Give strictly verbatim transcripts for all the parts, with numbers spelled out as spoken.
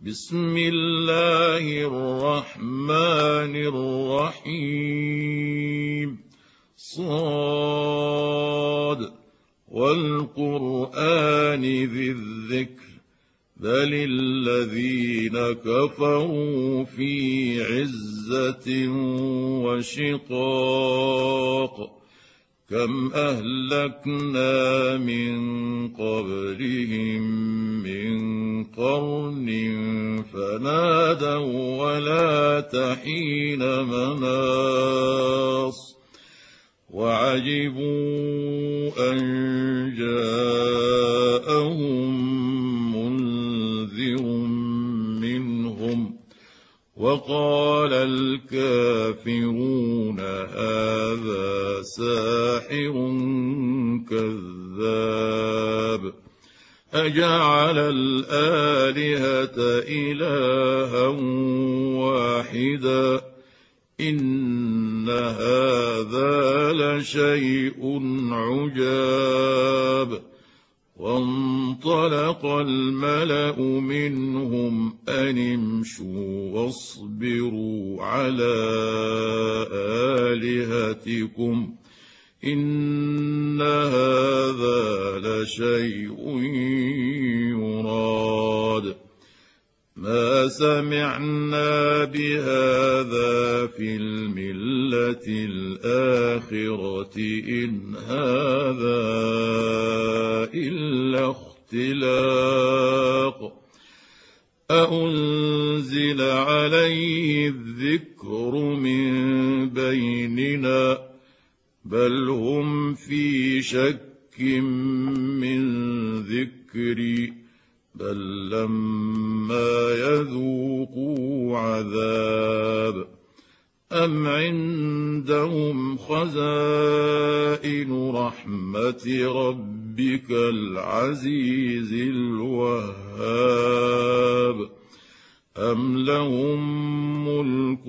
بسم الله الرحمن الرحيم. صاد والقرآن ذي الذكر بل الذين كفروا في عزة وشقاق كم أهلكنا من قبلهم من قرن فنادوا ولا تحين مناص وعجبوا أن جاءهم منذر منهم وقال الكافرون هذا ساحر كذاب أجعل الآلهة إلها واحدا إن هذا لشيء عجاب. وانطلق الملأ منهم أن امشوا واصبروا على آلهتكم إن هذا لشيء يراد ما سمعنا بهذا في الملة الآخرة إن هذا إلا اختلاق أأنزل عليه الذكر من بيننا بل هم في شك من ذكري بل لما يذوقوا عذاب أم عندهم خزائن رحمة ربك العزيز الوهاب أم لهم ملك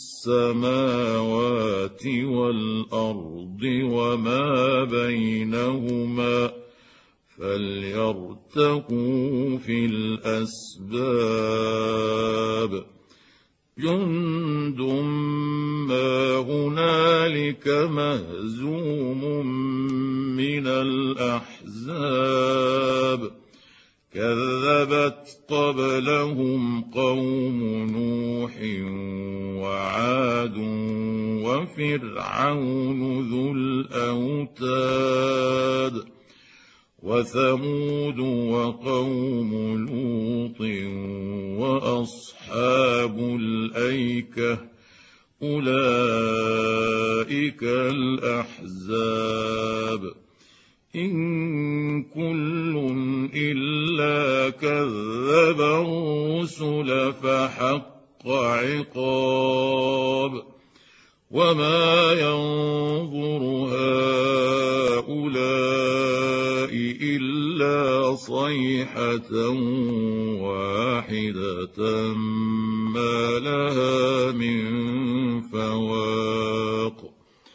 السماوات والأرض وما بينهما فليرتقوا في الأسباب جند ما هنالك مهزوم من الأحزاب كذبت قبلهم قوم نوح وعاد وفرعون ذو الأوتاد وثمود وقوم لوط وأصحاب الأيكة أولئك الأحزاب إن كل إلا كذب الرسل فحق عقاب وما ينظر هؤلاء إلا صيحة واحدة ما لها من فواق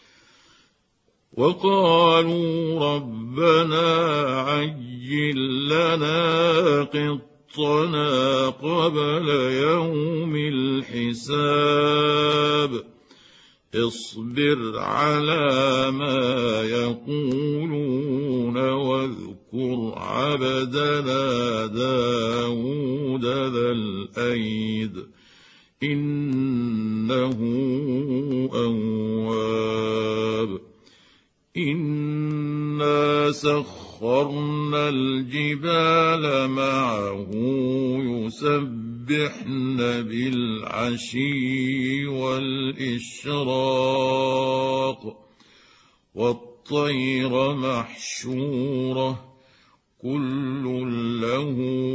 وقالوا ربنا عجل لنا قطنا قبل يوم الحساب اصبر على ما يقولون واذكر عبدنا داود ذا الأيد إنه أواب إنا سخرنا الجبال معه يسبحن بالعشي والإشراق والطير محشورة كل له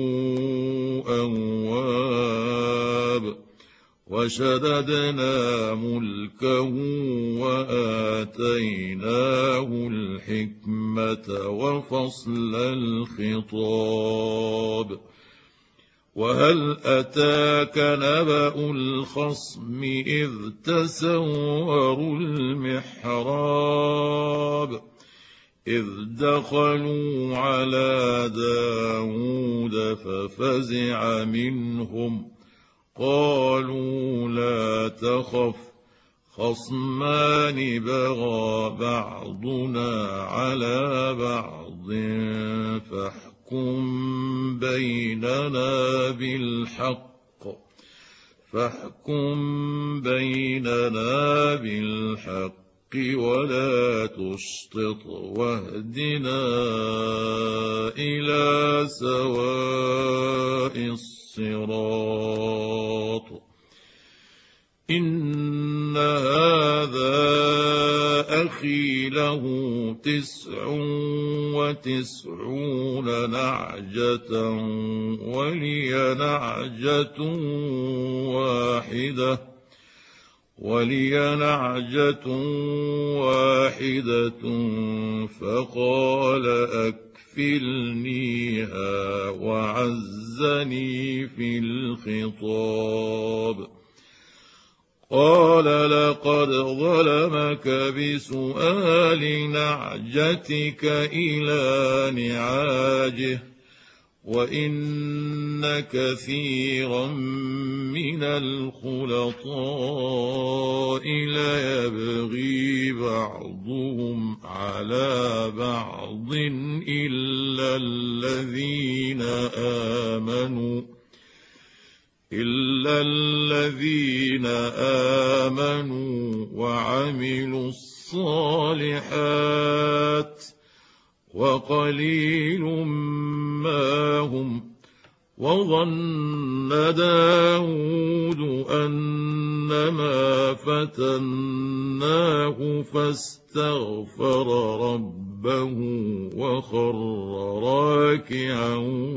أواب وشددنا ملكه وآتيناه الحكمة وفصل الخطاب وهل أتاك نبأ الخصم إذ تسوروا المحراب إذ دخلوا على داود ففزع منهم قالوا لا تخف خصمان بغى بعضنا على بعض فاحكم بيننا بالحق فاحكم بيننا بالحق ولا تشطط واهدنا إلى سواء الصراط إن هذا أخي له تسع وتسعون نعجة ولي نعجة واحدة ولي نعجة واحدة فقال أكفلنيها وعزني في الخطاب قال لقد ظلمك بسؤال نعجتك إلى نعاجه وإن كثيرا من الخلطاء ليبغي بعضهم على بعض إلا الذين آمنوا إلا الذين آمنوا وعملوا الصالحات وقليل ما هم وظن داود أنما فتناه فاستغفر ربه وخر راكعا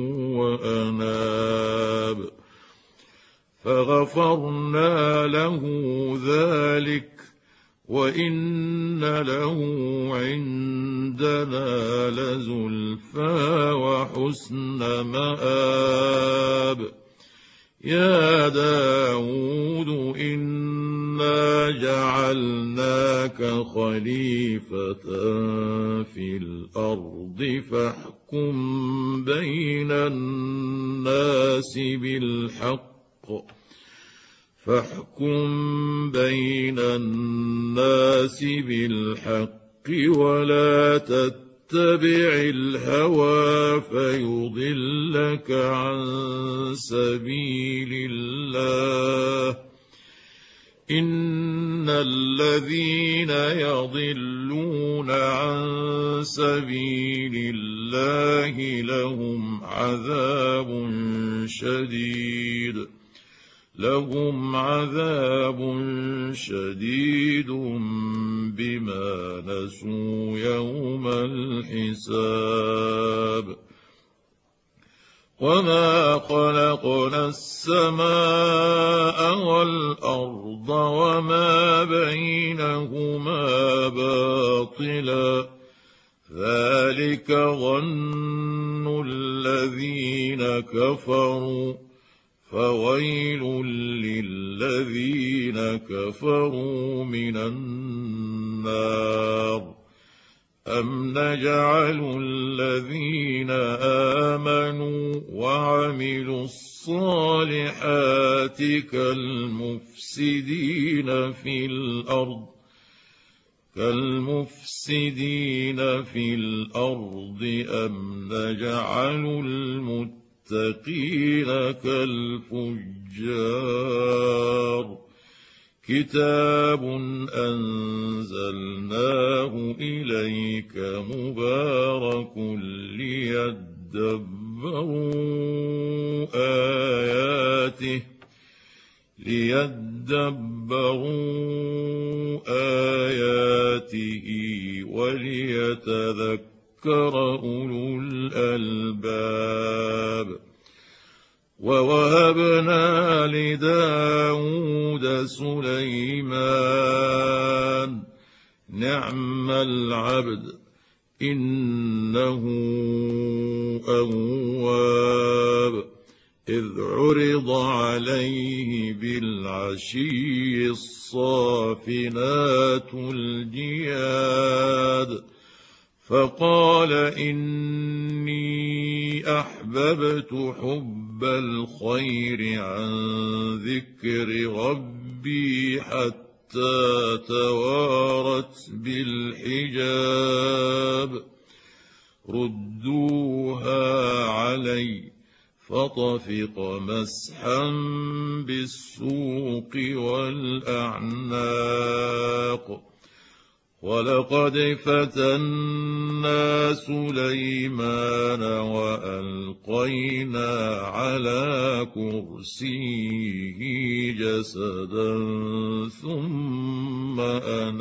وأناب فغفرنا له ذلك وإن له عندنا لزلفى وحسن مآب يا داود إنا جعلناك خليفة في الأرض فاحكم بين الناس بالحق فاحكم بين الناس بالحق ولا تتبع الهوى فيضلك عن سبيل الله إن الذين يضلون عن سبيل الله لهم عذاب شديد لهم عذاب شديد بما نسوا يوم الحساب وما خلقنا السماء والأرض وما بينهما باطلا ذلك ظن الذين كفروا فويل للذين كفروا من النار أم نجعل الذين آمنوا وعملوا الصالحات كالمفسدين في الأرض كالمفسدين في الأرض أم نجعل المتقين المتقين كالفجار كتاب أنزلناه إليك مبارك ليدبروا آياته ليدبروا آياته وليتذكر أولو الألباب ووهبنا لداود سليمان نعم العبد إنه أواب إذ عرض عليه بالعشي الصافنات الجياد فقال إني أحببت حب الخير عن ذكر ربي حتى توارت بالحجاب ردوها علي فطفق مسحا بالسوق والأعناق ولقد فتنا سليمان وألقينا على كرسيه جسدا ثم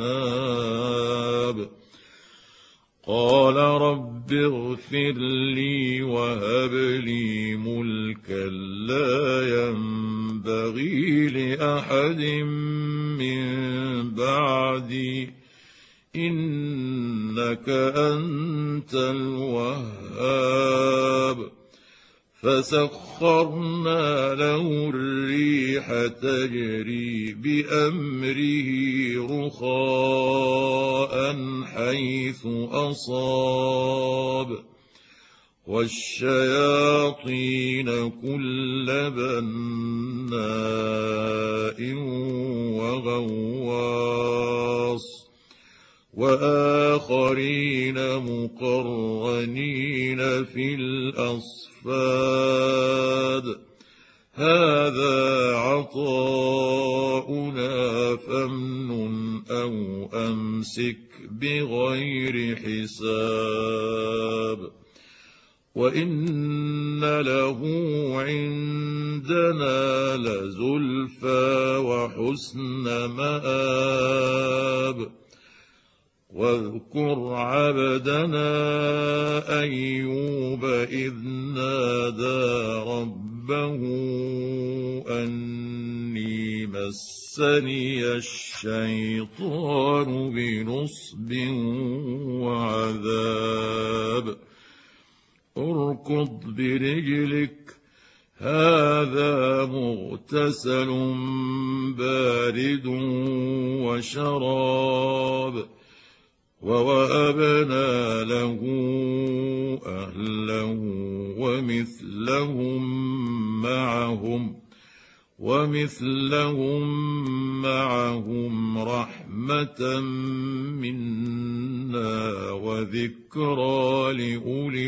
أناب قال رب اغفر لي وهب لي ملكا لا ينبغي لأحد من بعدي إنك أنت الوهاب فسخرنا له الريح تجري بأمره رخاء حيث أصاب والشياطين كل بناء وغواص وآخرين مقرنين في الأصفاد هذا عطاؤنا فامنن أو أمسك بغير حساب وإن له عندنا لزلفى وحسن مآب واذكر عبدنا أيوب إذ نادى ربه أني مسني الشيطان بنصب وعذاب اركض برجلك هذا مغتسل بارد وشراب ووهبنا له أهله ومثلهم معهم ومثلهم معهم رحمة منا وذكرى لأولي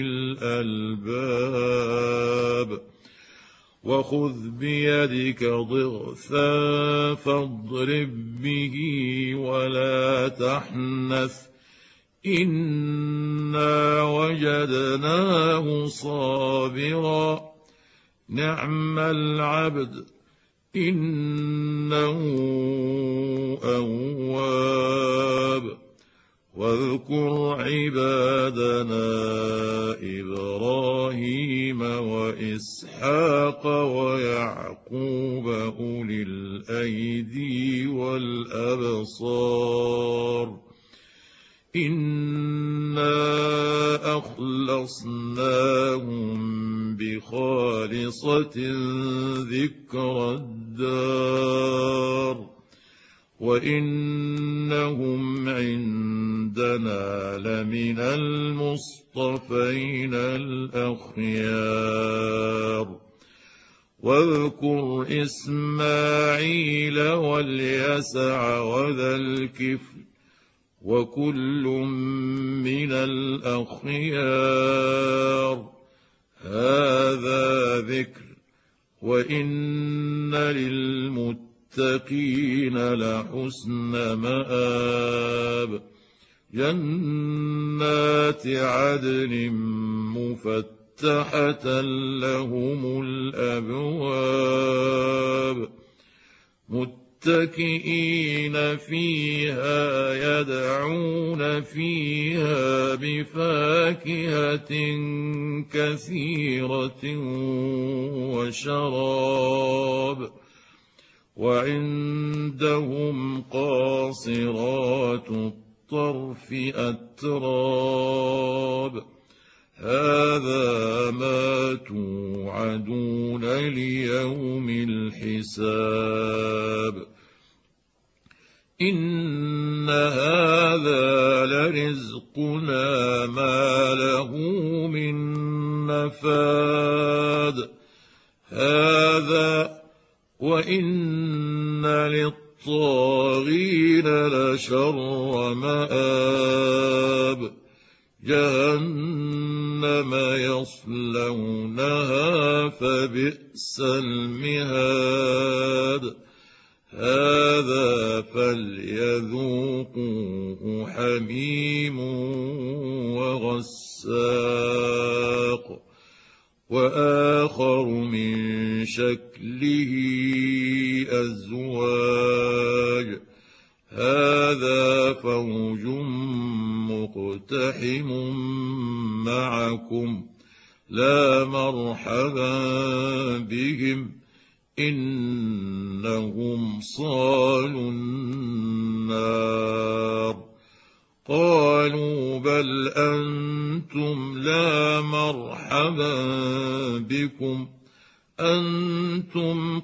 الألباب وخذ بيدك ضغثا فاضرب به ولا تحنث إنا وجدناه صابرا نعم العبد إنه أواب واذكر عبادنا إبراهيم وإسحاق ويعقوب أولي الأيدي والأبصار إنا أخلصناهم بخالصة ذكر الدار وإنهم عندنا لمن المصطفين الأخيار واذكر إسماعيل واليسع وذا الكفل وكل من الأخيار هذا ذكر وإن للمتقين لحسن مآب جنات عدن مفتحة لهم الأبواب متكئين فيها يدعون فيها بفاكهة كثيرة وشراب وعندهم قاصرات الطرف أتراب هذا ما توعدون ليوم الحساب إن هذا لرزقنا ما له من نفاد هذا وإن للطاغين لشر مآب جهنم يصلونها فبئس المهاد هذا فليذوقوه حميم وغساق وآخر من شكله أزواج هذا فوج مقتحم معكم لا مرحبا بهم إنهم صالوا النار قالوا بل أنتم لا مرحبا بكم أنتم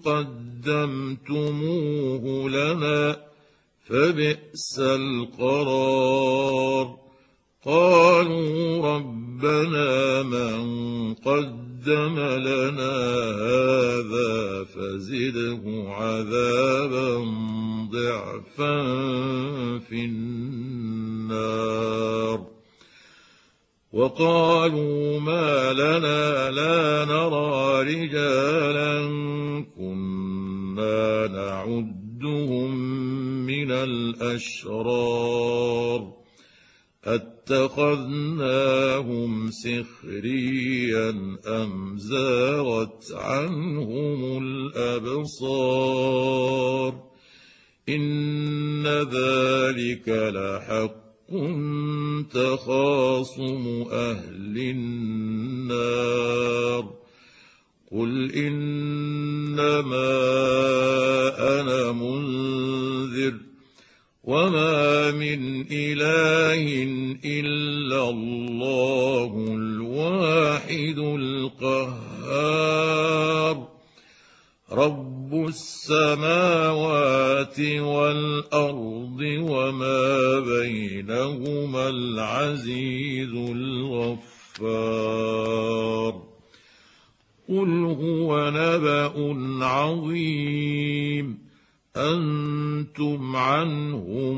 قدمتموه لنا فبئس القرار قالوا ربنا من قدم لنا هذا فزده عذابا ضعفا في النار وقالوا ما لنا لا نرى رجالا كنا نعدهم من الأشرار أتخذناهم سخريا أم زاغت عنهم الأبصار إن ذلك لحق تخاصم أهل النار قل إنما أنا منذر وما من إله إلا الله الواحد القهار رب السماوات والأرض وما بينهما العزيز الغفار قل هو نبأ عظيم أنتم عنه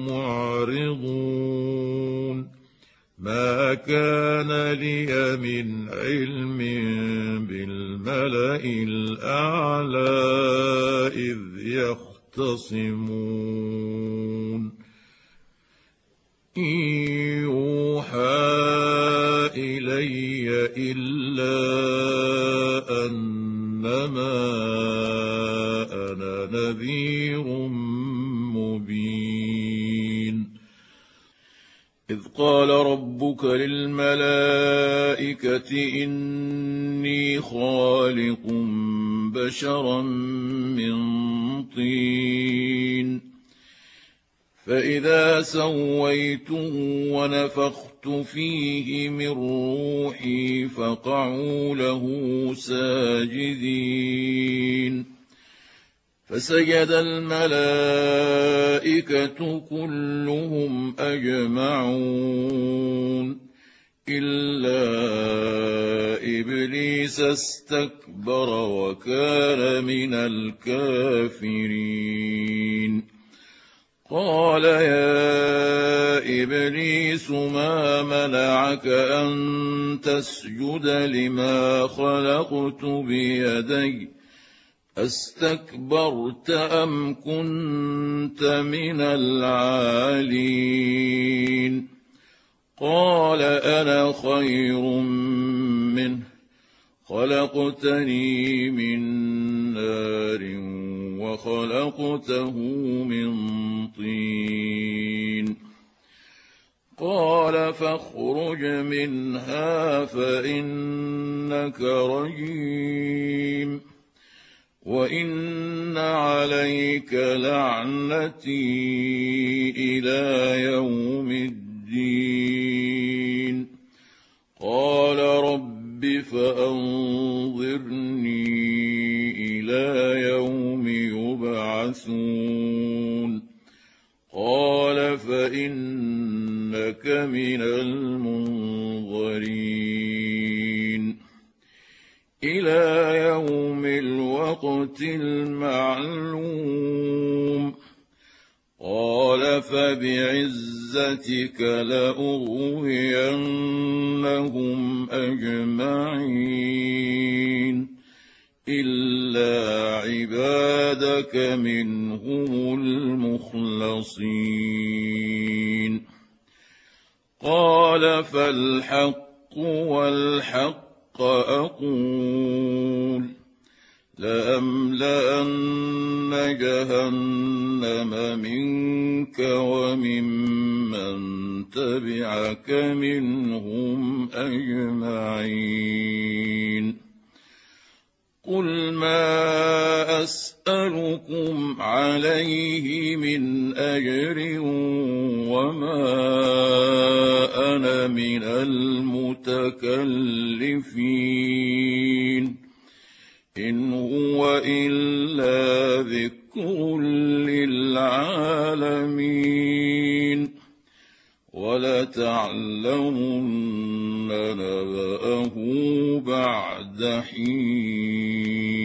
معرضون ما كان لي من علم بالملأ الأعلى إذ يختصمون إن يوحى إلي إلا أنما أنا نذير مبين إذ قال ربك للملائكة إني خالق بشرا من طين فإذا سويته ونفخت فيه من روحي فقعوا له ساجدين فسجد الملائكة كلهم أجمعون إلا إبليس استكبر وكان من الكافرين قال يا إبليس ما منعك أن تسجد لما خلقت بيدي أستكبرت أم كنت من العالين قال أنا خير منه خلقتني من نار وخلقته من طين قال فاخرج منها فإنك رجيم وإن عليك لعنتي إلى يوم الدين قال رب فأنظرني إلى يوم يبعثون قال فإنك من المنظرين إلى يوم الوقت المعلوم قال فبعزتك لأغوينهم أجمعين إلا عبادك منهم المخلصين قال فالحق والحق أقول لأملأن جهنم منك وممن تبعك منهم أجمعين قل ما أسألكم عليه من أجر وما أنا من المتكلفين إن هو إلا ذكر للعالمين ولتعلمن نبأه بعد حين